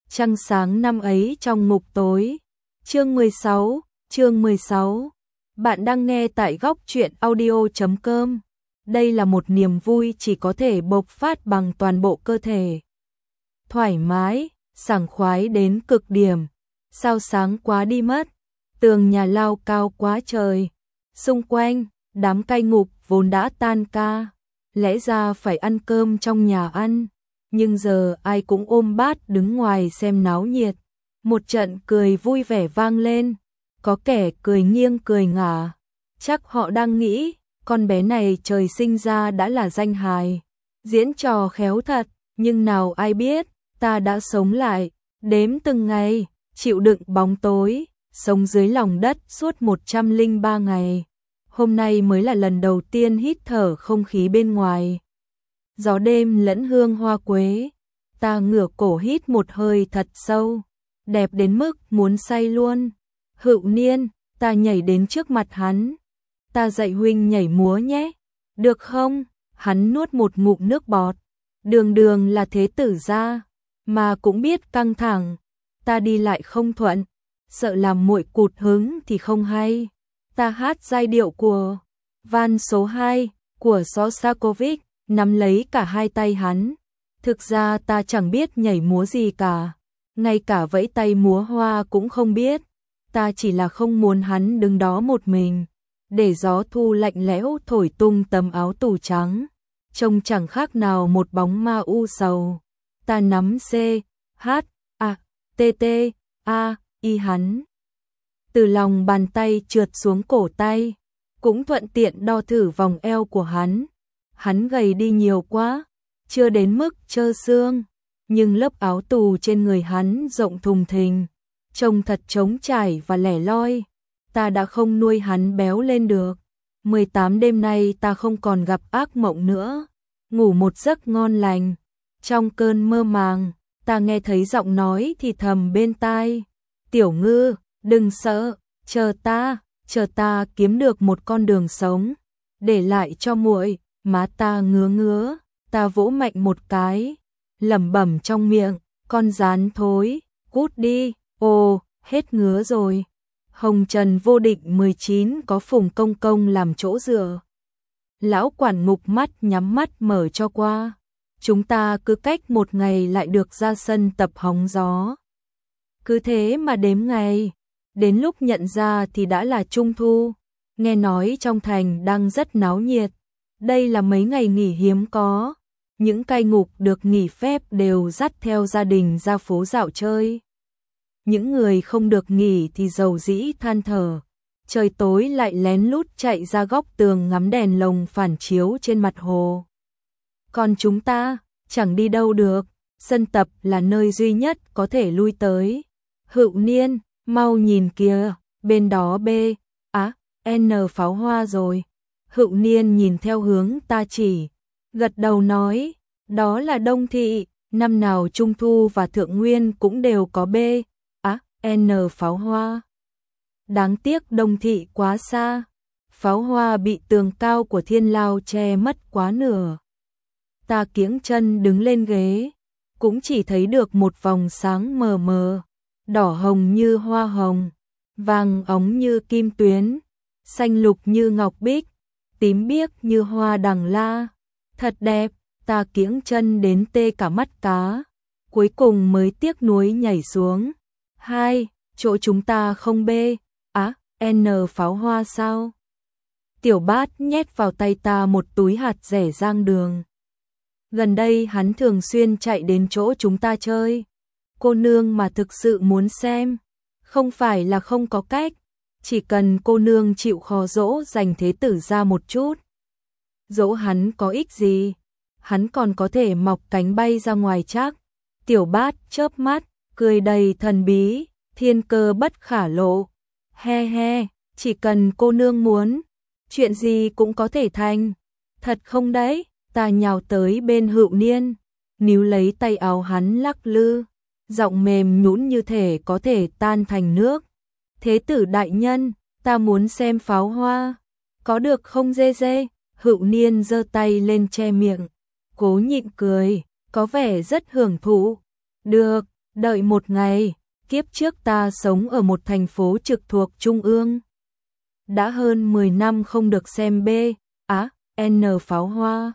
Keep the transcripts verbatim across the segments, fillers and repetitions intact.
Trăng sáng năm ấy trong ngục tối. Chương mười sáu, chương mười sáu. Bạn đang nghe tại góc truyện audio chấm com. Đây là một niềm vui chỉ có thể bộc phát bằng toàn bộ cơ thể. Thoải mái, sảng khoái đến cực điểm. Sao sáng quá đi mất. Tường nhà lao cao quá trời. Xung quanh, đám cai ngục vốn đã tan ca. Lẽ ra phải ăn cơm trong nhà ăn. Nhưng giờ ai cũng ôm bát đứng ngoài xem náo nhiệt. Một trận cười vui vẻ vang lên. Có kẻ cười nghiêng cười ngả. Chắc họ đang nghĩ, con bé này trời sinh ra đã là danh hài. Diễn trò khéo thật, nhưng nào ai biết, ta đã sống lại, đếm từng ngày, chịu đựng bóng tối, sống dưới lòng đất suốt một trăm lẻ ba ngày. Hôm nay mới là lần đầu tiên hít thở không khí bên ngoài. Gió đêm lẫn hương hoa quế, ta ngửa cổ hít một hơi thật sâu, đẹp đến mức muốn say luôn. Hữu Niên, ta nhảy đến trước mặt hắn. Ta dạy huynh nhảy múa nhé, được không? Hắn nuốt một ngụm nước bọt. Đường đường là thế tử gia, mà cũng biết căng thẳng. Ta đi lại không thuận, sợ làm muội cụt hứng thì không hay. Ta hát giai điệu của van số hai của Shostakovich, nắm lấy cả hai tay hắn. Thực ra ta chẳng biết nhảy múa gì cả, ngay cả vẫy tay múa hoa cũng không biết. Ta chỉ là không muốn hắn đứng đó một mình, để gió thu lạnh lẽo thổi tung tấm áo tù trắng, trông chẳng khác nào một bóng ma u sầu. Ta nắm C, H, A, T, T, A, Y hắn. Từ lòng bàn tay trượt xuống cổ tay, cũng thuận tiện đo thử vòng eo của hắn. Hắn gầy đi nhiều quá, chưa đến mức trơ xương, nhưng lớp áo tù trên người hắn rộng thùng thình, trông thật trống trải và lẻ loi. Ta đã không nuôi hắn béo lên được. mười tám đêm nay ta không còn gặp ác mộng nữa, ngủ một giấc ngon lành. Trong cơn mơ màng, ta nghe thấy giọng nói thì thầm bên tai. Tiểu Ngư, đừng sợ, chờ ta, chờ ta kiếm được một con đường sống, để lại cho muội. Má ta ngứa ngứa, ta vỗ mạnh một cái, lẩm bẩm trong miệng, con rán thối, cút đi. Ồ, hết ngứa rồi. Hồng Trần Vô Địch mười chín có Phùng Công Công làm chỗ dựa. Lão quản ngục mắt nhắm mắt mở cho qua. Chúng ta cứ cách một ngày lại được ra sân tập hóng gió. Cứ thế mà đếm ngày, đến lúc nhận ra thì đã là Trung Thu. Nghe nói trong thành đang rất náo nhiệt. Đây là mấy ngày nghỉ hiếm có. Những cai ngục được nghỉ phép đều dắt theo gia đình ra phố dạo chơi. Những người không được nghỉ thì dầu dĩ than thở. Trời tối lại lén lút chạy ra góc tường ngắm đèn lồng phản chiếu trên mặt hồ. Còn chúng ta, chẳng đi đâu được. Sân tập là nơi duy nhất có thể lui tới. Hữu Niên, mau nhìn kìa, bên đó B, á, N pháo hoa rồi. Hữu Niên nhìn theo hướng ta chỉ, gật đầu nói, đó là Đông Thị, năm nào Trung Thu và Thượng Nguyên cũng đều có B, á, N pháo hoa. Đáng tiếc Đông Thị quá xa, pháo hoa bị tường cao của Thiên Lao che mất quá nửa. Ta kiễng chân đứng lên ghế, cũng chỉ thấy được một vòng sáng mờ mờ, đỏ hồng như hoa hồng, vàng óng như kim tuyến, xanh lục như ngọc bích, tím biếc như hoa đằng la. Thật đẹp, ta kiễng chân đến tê cả mắt cá, cuối cùng mới tiếc nuối nhảy xuống. Hai, chỗ chúng ta không B, á, N pháo hoa sao? Tiểu Bát nhét vào tay ta một túi hạt rẻ Giang Đường. Gần đây hắn thường xuyên chạy đến chỗ chúng ta chơi. Cô nương mà thực sự muốn xem, không phải là không có cách, chỉ cần cô nương chịu khó dỗ dành thế tử ra một chút. Dỗ hắn có ích gì? Hắn còn có thể mọc cánh bay ra ngoài chắc. Tiểu Bát chớp mắt, cười đầy thần bí, thiên cơ bất khả lộ. He he, chỉ cần cô nương muốn, chuyện gì cũng có thể thành. Thật không đấy? Ta nhào tới bên Hữu Niên, níu lấy tay áo hắn lắc lư, giọng mềm nhũn như thể có thể tan thành nước. Thế tử đại nhân, ta muốn xem pháo hoa, có được không dê dê? Hữu Niên giơ tay lên che miệng, cố nhịn cười, có vẻ rất hưởng thụ. Được, Đợi một ngày, kiếp trước ta sống ở một thành phố trực thuộc Trung ương. Đã hơn mười năm không được xem B, á, N pháo hoa.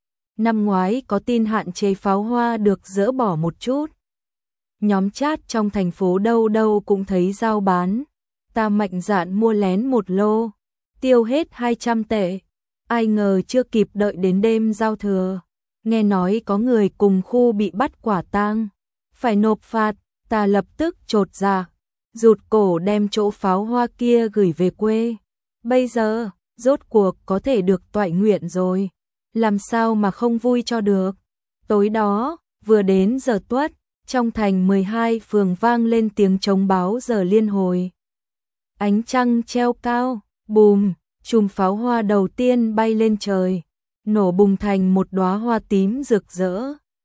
Năm ngoái có tin hạn chế pháo hoa được dỡ bỏ một chút. Nhóm chat trong thành phố đâu đâu cũng thấy giao bán. Ta mạnh dạn mua lén một lô, tiêu hết hai trăm tệ. Ai ngờ chưa kịp đợi đến đêm giao thừa, nghe nói có người cùng khu bị bắt quả tang, phải nộp phạt. Ta lập tức chột dạ, rụt cổ đem chỗ pháo hoa kia gửi về quê. Bây giờ, rốt cuộc có thể được toại nguyện rồi, làm sao mà không vui cho được. Tối đó, vừa đến giờ tuất, trong thành mười hai phường vang lên tiếng trống báo giờ liên hồi. Ánh trăng treo cao, bùm, chùm pháo hoa đầu tiên bay lên trời, nổ bùng thành một đóa hoa tím rực rỡ,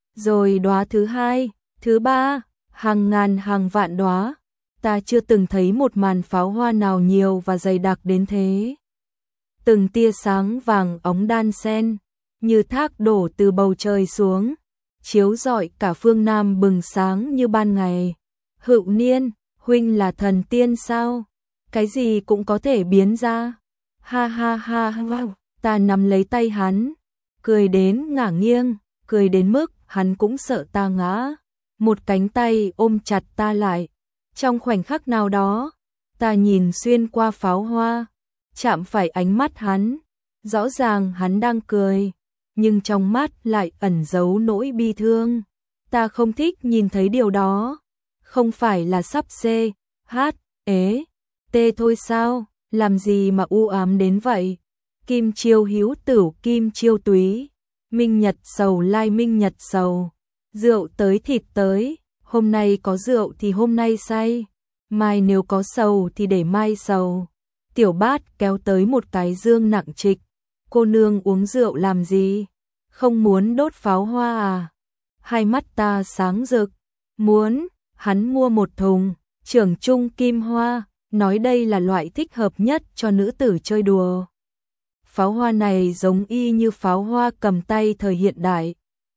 rồi đóa thứ hai, thứ ba, hàng ngàn hàng vạn đóa. Ta chưa từng thấy một màn pháo hoa nào nhiều và dày đặc đến thế. Từng tia sáng vàng óng đan xen, như thác đổ từ bầu trời xuống, chiếu rọi cả phương Nam bừng sáng như ban ngày. Hữu Niên, huynh là thần tiên sao? Cái gì cũng có thể biến ra. Ha ha ha ha, ta nắm lấy tay hắn, cười đến ngả nghiêng, cười đến mức hắn cũng sợ ta ngã. Một cánh tay ôm chặt ta lại. Trong khoảnh khắc nào đó, ta nhìn xuyên qua pháo hoa, chạm phải ánh mắt hắn. Rõ ràng hắn đang cười, nhưng trong mắt lại ẩn giấu nỗi bi thương. Ta không thích nhìn thấy điều đó. Không phải là sắp C, H, ế, T thôi sao? Làm gì mà u ám đến vậy? Kim chiêu hữu tửu kim chiêu túy, minh nhật sầu lai minh nhật sầu. Rượu tới thịt tới, hôm nay có rượu thì hôm nay say, mai nếu có sầu thì để mai sầu. Tiểu Bát kéo tới một cái dương nặng trịch. Cô nương uống rượu làm gì? Không muốn đốt pháo hoa à? Hai mắt ta sáng rực. Muốn. Hắn mua một thùng trưởng trung kim hoa, nói đây là loại thích hợp nhất cho nữ tử chơi đùa. Pháo hoa này giống y như pháo hoa cầm tay thời hiện đại.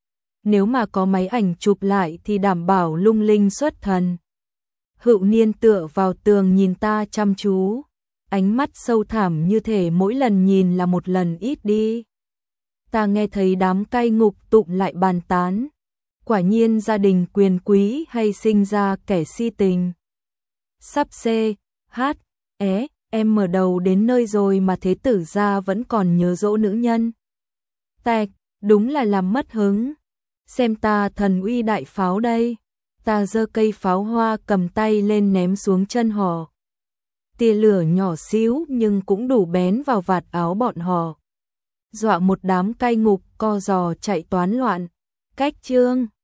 Nếu mà có máy ảnh chụp lại thì đảm bảo lung linh xuất thần. Hữu Niên tựa vào tường nhìn ta chăm chú, ánh mắt sâu thẳm như thể mỗi lần nhìn là một lần ít đi. Ta nghe thấy đám cai ngục tụng lại bàn tán. Quả nhiên gia đình quyền quý hay sinh ra kẻ si tình. Sắp C, H, é, em mở đầu đến nơi rồi mà thế tử gia vẫn còn nhớ dỗ nữ nhân. Tẹc, đúng là làm mất hứng. Xem ta thần uy đại pháo đây. Ta giơ cây pháo hoa cầm tay lên ném xuống chân họ. Tia lửa nhỏ xíu nhưng cũng đủ bén vào vạt áo bọn họ, dọa một đám cai ngục co giò chạy toán loạn. Cách chương